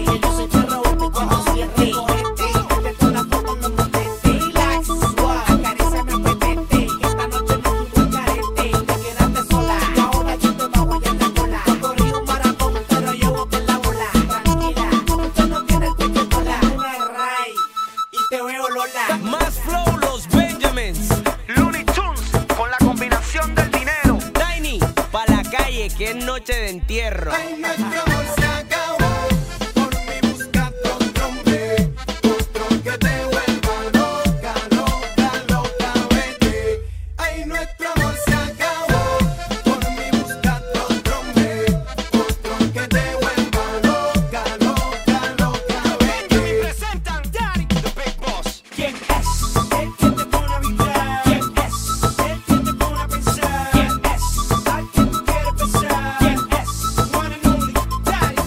Que yo soy perro y como siete. Vete con la foto no motete. Relax, acaríciame apetete. Que esta noche no tuve carete. Te quedaste sola y ahora yo te bajo allá en la cola. Yo corrí un maratón pero yo boté la bola. Tranquila, usted no tiene el cuello cola. Una ray y te veo Lola. Más flow los Benjamins. Looney Tunes con la combinación del dinero. Tiny, pa' la calle que es noche de entierro. Ay, nuestro amor se acabó. Por mí buscate otro hombre, otro que te vuelva loca, loca, loca, vete. Ay, nuestro amor se acabó. Por mí buscate otro hombre, otro que te vuelva loca, loca, loca, vete. Presentan Daddy, the Big Boss. ¿Quién es el que te pone a vibrar? ¿Quién es el que te pone a pensar? ¿Quién es al que tú quieres besar? ¿Quién es one and only Daddy?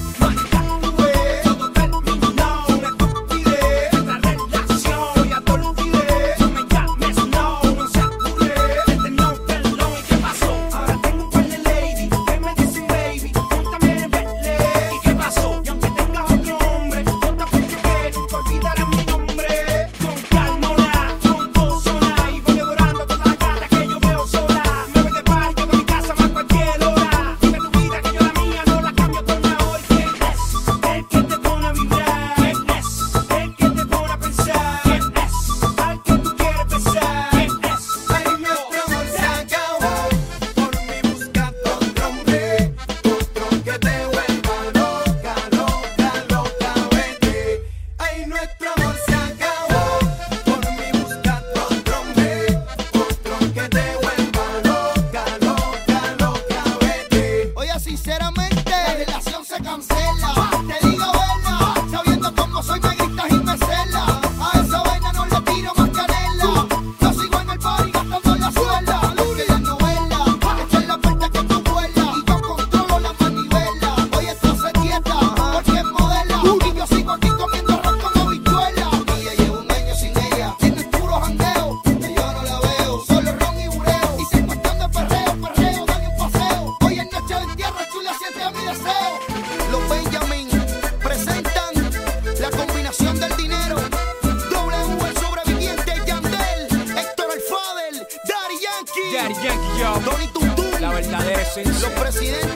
Todo terminó, una estupidez. Nuestra relación ya te olvidé. No me llames, no se apure. Este no, perdón, ¿y qué pasó? Ahora tengo un par de lady que me dicen baby. Tú también vele. ¿Y qué pasó? Y aunque tengas otro hombre, yo tampoco que nunca olvidarás mi nombre. Con calma, con pozona. Y voy devorando todas las gatas que yo veo sola. Me voy de party, de mi casa más cualquier hora. Dime tu vida que yo la mía no la cambio por una hora. ¿Quién es el que te pone a vibrar? ¿Quién es el que te pone a pensar? ¿Quién es al que tú quieres besar? ¿Quién es? Ay, nuestro amor se acabó. Por mí buscate otro hombre, otro que te vuelva loca, loca, loca, vete. Ay, nuestro amor se acabó. Por mí buscate otro hombre, otro que te vuelva loca, loca, loca, vete. Oye, sinceramente, la relación se cancela. Te digo verla, sabiendo cómo soy, me gritas y me celas. A esa vaina no le tiro más canela. Yo sigo en el party gastando la suela. Que la novela, esta es la puerta que tú vuelas. Y yo controlo la manivela. Oye, esto se quieta, porque es modela. Y yo sigo aquí comiendo arroz con habichuela. Y ella lleva un año sin ella. Tiene puro jangueo, que yo no la veo. Solo ron y bureo. Y si es cuestión de perreo, dale un paseo. Hoy es noche de entierro, chula, siente a mi deseo. Los Benjamin presentan la combinación del dinero. W, el sobreviviente, Yandel, Héctor el Fadel, Daddy Yankee, Daddy Yankee, yo. Tony Tuntún, La verdadera esencia. los presidentes.